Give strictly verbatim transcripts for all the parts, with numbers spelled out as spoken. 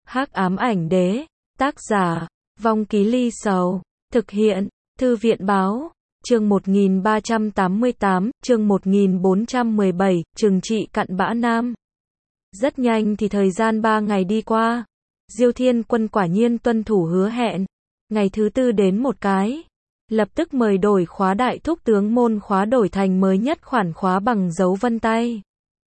Hắc ám ảnh đế, tác giả, Vong Ký Ly Sầu, thực hiện, Thư viện báo, chương một nghìn ba trăm tám mươi tám, chương một nghìn bốn trăm mười bảy, trừng trị cặn bã nam. Rất nhanh thì thời gian ba ngày đi qua, Diêu Thiên Quân quả nhiên tuân thủ hứa hẹn, ngày thứ tư đến một cái, lập tức mời đổi khóa đại thúc tướng môn khóa đổi thành mới nhất khoản khóa bằng dấu vân tay.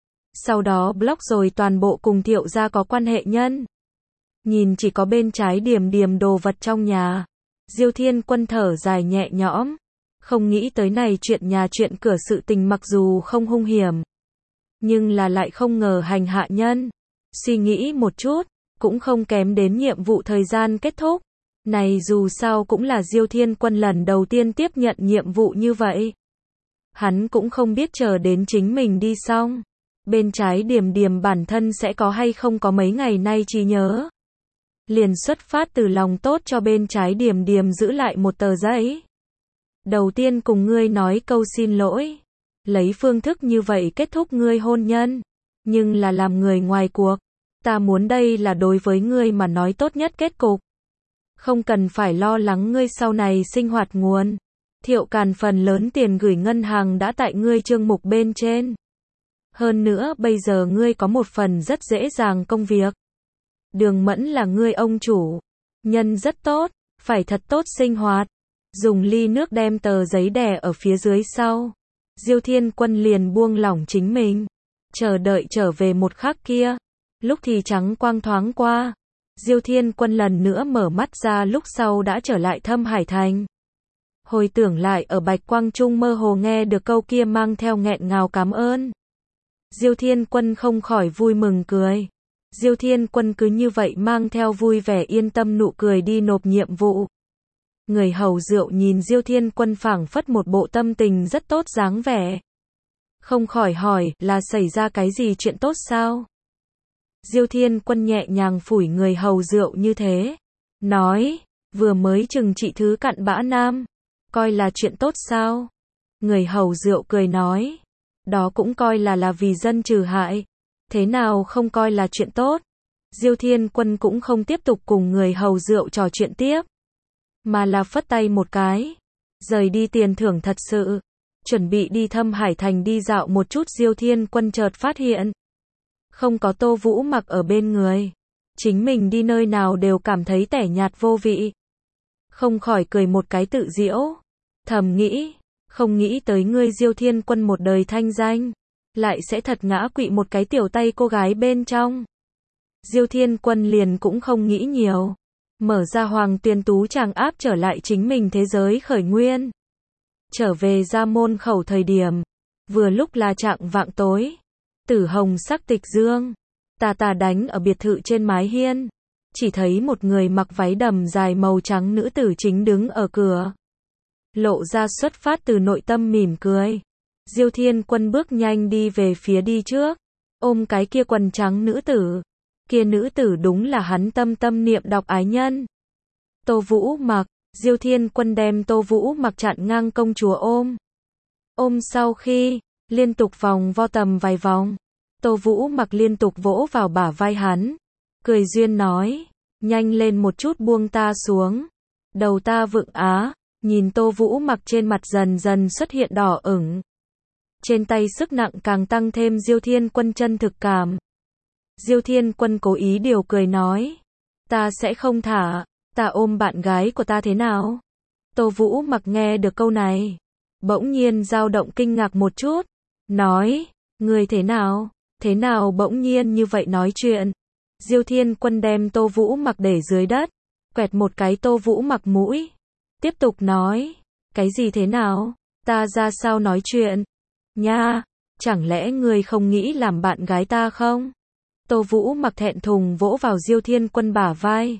Sau đó block rồi toàn bộ cùng Thiệu gia có quan hệ nhân. Nhìn chỉ có bên trái điểm điểm đồ vật trong nhà, Diêu Thiên Quân thở dài nhẹ nhõm, không nghĩ tới này chuyện nhà chuyện cửa sự tình mặc dù không hung hiểm, nhưng là lại không ngờ hành hạ nhân. Suy nghĩ một chút, cũng không kém đến nhiệm vụ thời gian kết thúc. Này dù sao cũng là Diêu Thiên Quân lần đầu tiên tiếp nhận nhiệm vụ như vậy. Hắn cũng không biết chờ đến chính mình đi xong, bên trái điểm điểm bản thân sẽ có hay không có mấy ngày nay trí nhớ. Liền xuất phát từ lòng tốt cho bên trái điểm điểm giữ lại một tờ giấy. Đầu tiên cùng ngươi nói câu xin lỗi. Lấy phương thức như vậy kết thúc ngươi hôn nhân. Nhưng là làm người ngoài cuộc. Ta muốn đây là đối với ngươi mà nói tốt nhất kết cục. Không cần phải lo lắng ngươi sau này sinh hoạt nguồn. Thiệu Càn phần lớn tiền gửi ngân hàng đã tại ngươi chương mục bên trên. Hơn nữa bây giờ ngươi có một phần rất dễ dàng công việc. Đường Mẫn là ngươi ông chủ. Nhân rất tốt, phải thật tốt sinh hoạt. Dùng ly nước đem tờ giấy đè ở phía dưới sau. Diêu Thiên Quân liền buông lỏng chính mình. Chờ đợi trở về một khắc kia. Lúc thì trắng quang thoáng qua. Diêu Thiên Quân lần nữa mở mắt ra lúc sau đã trở lại Thâm Hải Thành. Hồi tưởng lại ở Bạch Quang Trung mơ hồ nghe được câu kia mang theo nghẹn ngào cảm ơn. Diêu Thiên Quân không khỏi vui mừng cười. Diêu Thiên Quân cứ như vậy mang theo vui vẻ yên tâm nụ cười đi nộp nhiệm vụ. Người hầu rượu nhìn Diêu Thiên Quân phảng phất một bộ tâm tình rất tốt dáng vẻ. Không khỏi hỏi, là xảy ra cái gì chuyện tốt sao? Diêu Thiên Quân nhẹ nhàng phủi người hầu rượu như thế. Nói, vừa mới trừng trị thứ cặn bã nam. Coi là chuyện tốt sao? Người hầu rượu cười nói. Đó cũng coi là là vì dân trừ hại. Thế nào không coi là chuyện tốt? Diêu Thiên Quân cũng không tiếp tục cùng người hầu rượu trò chuyện tiếp. Mà là phất tay một cái. Rời đi tiền thưởng thật sự. Chuẩn bị đi Thâm Hải Thành đi dạo một chút. Diêu Thiên Quân chợt phát hiện. Không có Tô Vũ Mặc ở bên người. Chính mình đi nơi nào đều cảm thấy tẻ nhạt vô vị. Không khỏi cười một cái tự giễu. Thầm nghĩ. Không nghĩ tới ngươi Diêu Thiên Quân một đời thanh danh. Lại sẽ thật ngã quỵ một cái tiểu tay cô gái bên trong. Diêu Thiên Quân liền cũng không nghĩ nhiều. Mở ra Hoàng Tuyên Tú Tràng áp trở lại chính mình thế giới khởi nguyên. Trở về ra môn khẩu thời điểm. Vừa lúc là trạng vạng tối. Tử hồng sắc tịch dương. Tà tà đánh ở biệt thự trên mái hiên. Chỉ thấy một người mặc váy đầm dài màu trắng nữ tử chính đứng ở cửa. Lộ ra xuất phát từ nội tâm mỉm cười. Diêu Thiên Quân bước nhanh đi về phía đi trước. Ôm cái kia quần trắng nữ tử. Kia nữ tử đúng là hắn tâm tâm niệm đọc ái nhân. Tô Vũ Mặc. Diêu Thiên Quân đem Tô Vũ Mặc chặn ngang công chúa ôm. Ôm sau khi, liên tục vòng vo tầm vài vòng. Tô Vũ Mặc liên tục vỗ vào bả vai hắn. Cười duyên nói. Nhanh lên một chút buông ta xuống. Đầu ta vựng á. Nhìn Tô Vũ Mặc trên mặt dần dần xuất hiện đỏ ửng. Trên tay sức nặng càng tăng thêm Diêu Thiên Quân chân thực cảm. Diêu Thiên Quân cố ý điều cười nói. Ta sẽ không thả. Ta ôm bạn gái của ta thế nào? Tô Vũ Mặc nghe được câu này. Bỗng nhiên dao động kinh ngạc một chút. Nói. Người thế nào? Thế nào bỗng nhiên như vậy nói chuyện? Diêu Thiên Quân đem Tô Vũ Mặc để dưới đất. Quẹt một cái Tô Vũ Mặc mũi. Tiếp tục nói. Cái gì thế nào? Ta ra sao nói chuyện? Nha, chẳng lẽ ngươi không nghĩ làm bạn gái ta không? Tô Vũ Mặc thẹn thùng vỗ vào Diêu Thiên Quân bả vai.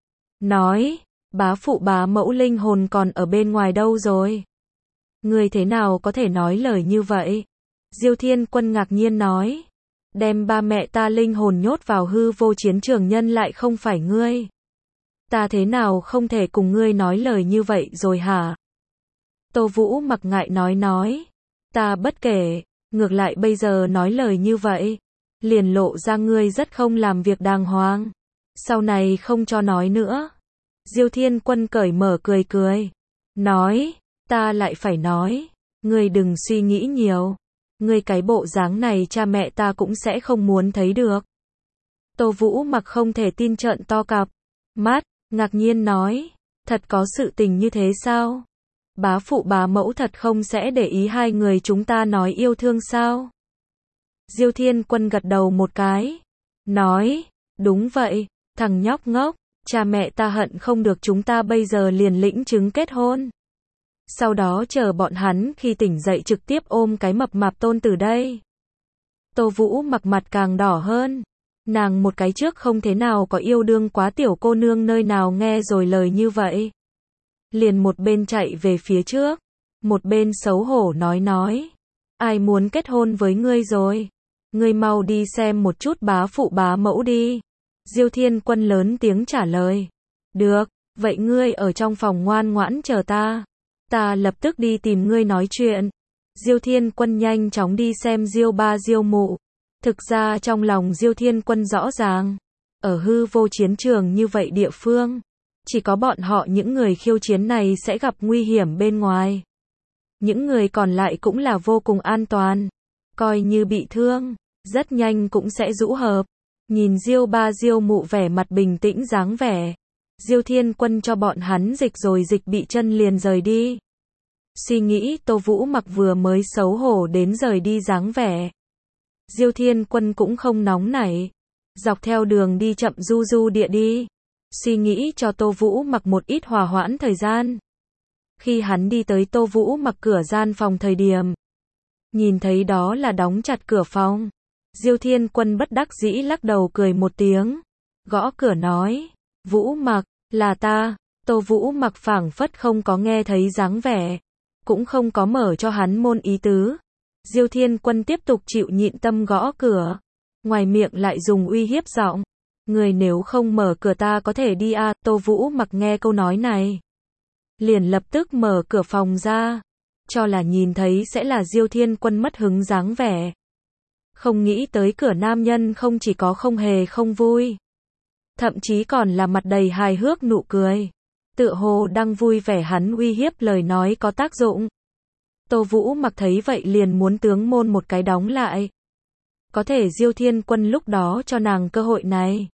Nói, bá phụ bá mẫu linh hồn còn ở bên ngoài đâu rồi? Ngươi thế nào có thể nói lời như vậy? Diêu Thiên Quân ngạc nhiên nói. Đem ba mẹ ta linh hồn nhốt vào hư vô chiến trường nhân lại không phải ngươi. Ta thế nào không thể cùng ngươi nói lời như vậy rồi hả? Tô Vũ Mặc ngại nói nói. Ta bất kể, ngược lại bây giờ nói lời như vậy. Liền lộ ra ngươi rất không làm việc đàng hoàng. Sau này không cho nói nữa. Diêu Thiên Quân cởi mở cười cười. Nói, ta lại phải nói. Ngươi đừng suy nghĩ nhiều. Ngươi cái bộ dáng này cha mẹ ta cũng sẽ không muốn thấy được. Tô Vũ Mặc không thể tin trợn to cặp mắt, ngạc nhiên nói. Thật có sự tình như thế sao? Bá phụ bá mẫu thật không sẽ để ý hai người chúng ta nói yêu thương sao? Diêu Thiên Quân gật đầu một cái. Nói, đúng vậy, thằng nhóc ngốc, cha mẹ ta hận không được chúng ta bây giờ liền lĩnh chứng kết hôn. Sau đó chờ bọn hắn khi tỉnh dậy trực tiếp ôm cái mập mạp tôn tử đây. Tô Vũ Mặc mặt càng đỏ hơn. Nàng một cái trước không thế nào có yêu đương quá tiểu cô nương nơi nào nghe rồi lời như vậy. Liền một bên chạy về phía trước, một bên xấu hổ nói nói. Ai muốn kết hôn với ngươi rồi? Ngươi mau đi xem một chút bá phụ bá mẫu đi. Diêu Thiên Quân lớn tiếng trả lời. Được, vậy ngươi ở trong phòng ngoan ngoãn chờ ta. Ta lập tức đi tìm ngươi nói chuyện. Diêu Thiên Quân nhanh chóng đi xem Diêu ba Diêu mụ. Thực ra trong lòng Diêu Thiên Quân rõ ràng, ở hư vô chiến trường như vậy địa phương, chỉ có bọn họ những người khiêu chiến này sẽ gặp nguy hiểm bên ngoài. Những người còn lại cũng là vô cùng an toàn, coi như bị thương, rất nhanh cũng sẽ rũ hợp. Nhìn Diêu ba Diêu mụ vẻ mặt bình tĩnh dáng vẻ, Diêu Thiên Quân cho bọn hắn dịch rồi dịch bị chân liền rời đi. Suy nghĩ Tô Vũ Mặc vừa mới xấu hổ đến rời đi dáng vẻ. Diêu Thiên Quân cũng không nóng nảy, dọc theo đường đi chậm du du địa đi, suy nghĩ cho Tô Vũ Mặc một ít hòa hoãn thời gian. Khi hắn đi tới Tô Vũ Mặc cửa gian phòng thời điểm, nhìn thấy đó là đóng chặt cửa phòng, Diêu Thiên Quân bất đắc dĩ lắc đầu cười một tiếng, gõ cửa nói, Vũ Mặc, là ta. Tô Vũ Mặc phảng phất không có nghe thấy dáng vẻ, cũng không có mở cho hắn môn ý tứ. Diêu Thiên Quân tiếp tục chịu nhịn tâm gõ cửa, ngoài miệng lại dùng uy hiếp giọng, người nếu không mở cửa ta có thể đi à. Tô Vũ Mặc nghe câu nói này, liền lập tức mở cửa phòng ra, cho là nhìn thấy sẽ là Diêu Thiên Quân mất hứng dáng vẻ. Không nghĩ tới cửa nam nhân không chỉ có không hề không vui, thậm chí còn là mặt đầy hài hước nụ cười, tựa hồ đang vui vẻ hắn uy hiếp lời nói có tác dụng. Tô Vũ Mặc thấy vậy liền muốn tướng môn một cái đóng lại. Có thể Diêu Thiên Quân lúc đó cho nàng cơ hội này,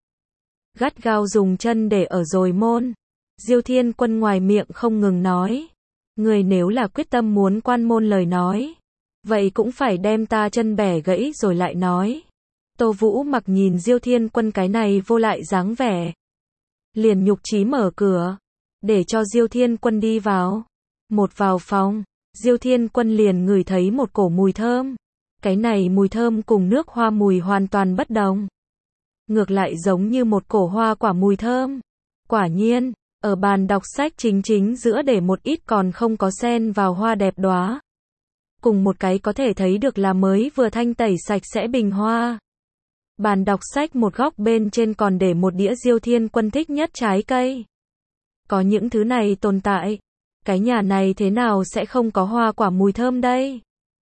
gắt gao dùng chân để ở rồi môn. Diêu Thiên Quân ngoài miệng không ngừng nói, người nếu là quyết tâm muốn quan môn lời nói, vậy cũng phải đem ta chân bẻ gãy rồi lại nói. Tô Vũ Mặc nhìn Diêu Thiên Quân cái này vô lại dáng vẻ, liền nhục chí mở cửa, để cho Diêu Thiên Quân đi vào. Một vào phòng, Diêu Thiên Quân liền ngửi thấy một cổ mùi thơm. Cái này mùi thơm cùng nước hoa mùi hoàn toàn bất đồng. Ngược lại giống như một cổ hoa quả mùi thơm. Quả nhiên, ở bàn đọc sách chính chính giữa để một ít còn không có xen vào hoa đẹp đóa. Cùng một cái có thể thấy được là mới vừa thanh tẩy sạch sẽ bình hoa. Bàn đọc sách một góc bên trên còn để một đĩa Diêu Thiên Quân thích nhất trái cây. Có những thứ này tồn tại, cái nhà này thế nào sẽ không có hoa quả mùi thơm đây?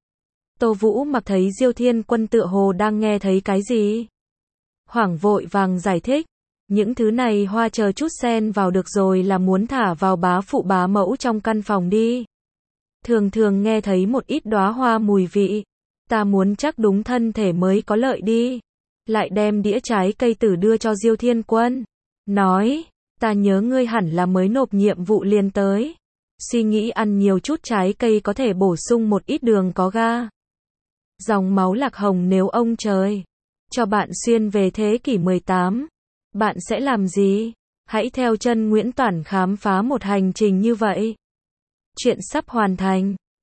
Tô Vũ Mặc thấy Diêu Thiên Quân tựa hồ đang nghe thấy cái gì, hoảng vội vàng giải thích, những thứ này hoa chờ chút xen vào được rồi là muốn thả vào bá phụ bá mẫu trong căn phòng đi. Thường thường nghe thấy một ít đóa hoa mùi vị, ta muốn chắc đúng thân thể mới có lợi đi. Lại đem đĩa trái cây tử đưa cho Diêu Thiên Quân, nói, ta nhớ ngươi hẳn là mới nộp nhiệm vụ liền tới, suy nghĩ ăn nhiều chút trái cây có thể bổ sung một ít đường có ga. Dòng máu lạc hồng nếu ông trời cho bạn xuyên về thế kỷ mười tám, bạn sẽ làm gì? Hãy theo chân Nguyễn Toản khám phá một hành trình như vậy. Chuyện sắp hoàn thành.